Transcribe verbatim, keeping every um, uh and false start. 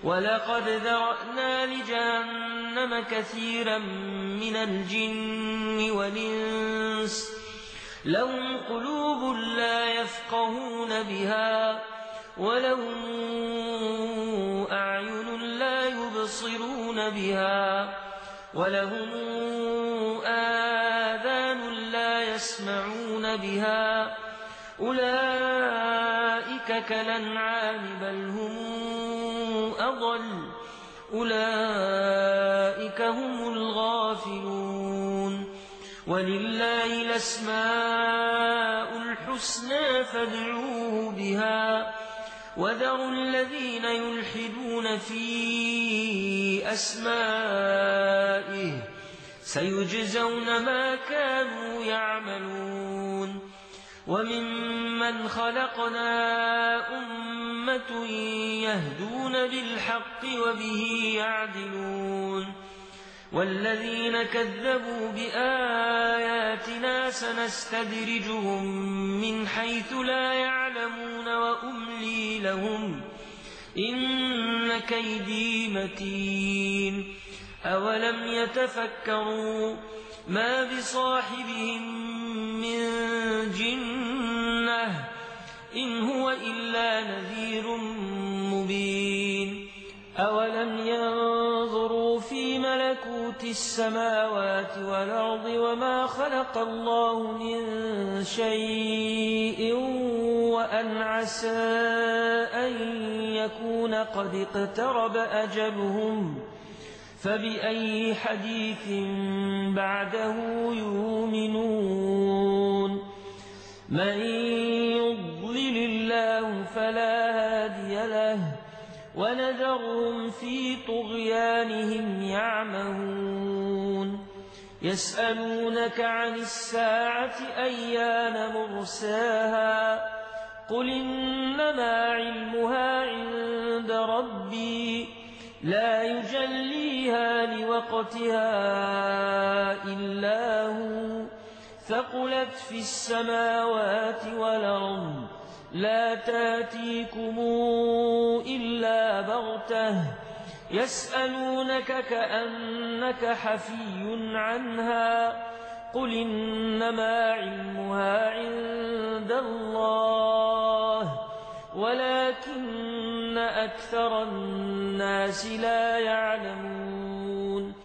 ولقد ذرأنا لجهنم كثيرا من الجن والإنس لهم قلوب لا يفقهون بها ولهم أعين لا يبصرون بها ولهم آذان لا يسمعون بها أولئك كالأنعام بل هم أضل أولئك هم الغافلون ولله الأسماء الحسنى فادعوه بها وذروا الذين يلحدون في أسمائه سيجزون ما كانوا يعملون وممن خلقنا أمة يهدون بالحق وبه يعدلون والذين كذبوا بآياتنا سنستدرجهم من حيث لا يعلمون وأملي لهم إن كيدي متين أولم يتفكروا ما بصاحبهم من جنة إن هو إلا نذير مبين أولم ينظروا في ملكوت السماوات والأرض وما خلق الله من شيء وأن عسى أن يكون قد اقترب أجلهم فبأي حديث بعده يؤمنون من يضلل الله فلا هادي له ونذرهم في طغيانهم يعمهون يسألونك عن الساعة أيان مرساها قل إنما علمها عند ربي لا يجليها لوقتها إلا هو ثقلت في السماوات والأرض لا تاتيكم إلا بغتة يسألونك كأنك حفي عنها قل إنما علمها عند الله ولكن أكثر الناس لا يعلمون